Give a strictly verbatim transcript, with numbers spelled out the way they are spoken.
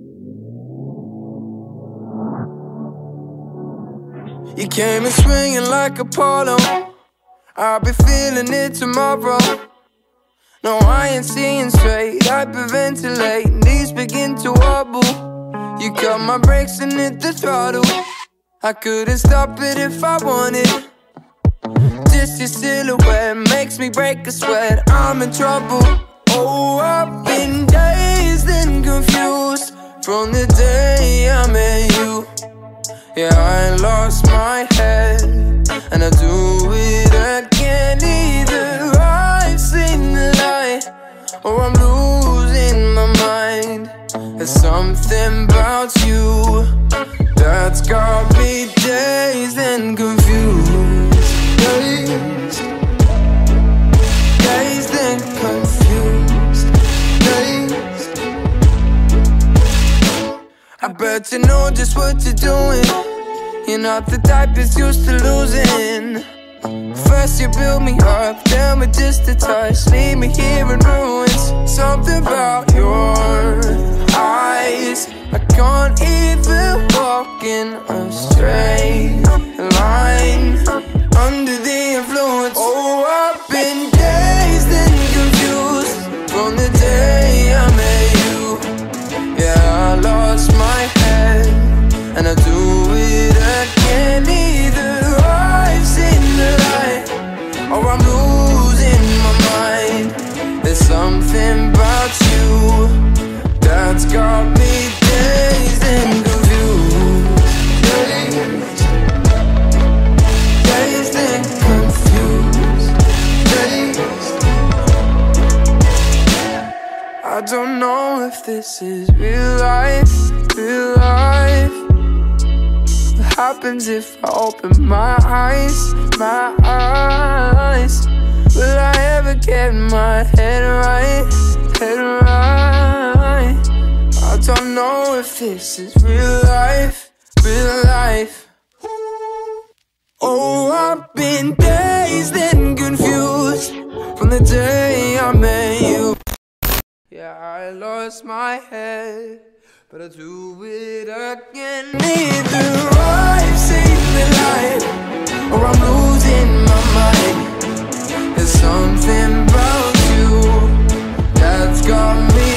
You came in swinging like Apollo. I'll be feeling it tomorrow. No, I ain't seeing straight. Hyperventilate, knees begin to wobble. You cut my brakes and hit the throttle. I couldn't stop it if I wanted. Just your silhouette makes me break a sweat. I'm in trouble. Oh, I've been dazed and confused from the day I met you. Yeah, I lost my head, and I do it again. Either I've seen the light, or I'm losing my mind. There's something about you that's got me dazed and confused. Dazed, dazed and confused. Dazed. I bet you know just what you're doing. You're not the type that's used to losing. First you build me up, then with just a touch leave me here in ruins. Something about your eyes, I can't even walk in a straight line under the influence. Oh, I've been dazed and confused from the day I met you. Yeah, I lost my head, and I do it again. Either I've seen the light, or I'm losing my mind. There's something about you that's got me dazed and confused. Dazed, dazed and confused. Dazed. I don't know if this is real life, real life. What happens if I open my eyes, my eyes? Will I ever get my head right, head right? I don't know if this is real life, real life. Oh, I've been dazed and confused from the day I met you. Yeah, I lost my head, but I do it again. Either I've seen the light, or I'm losing my mind. There's something about you that's got me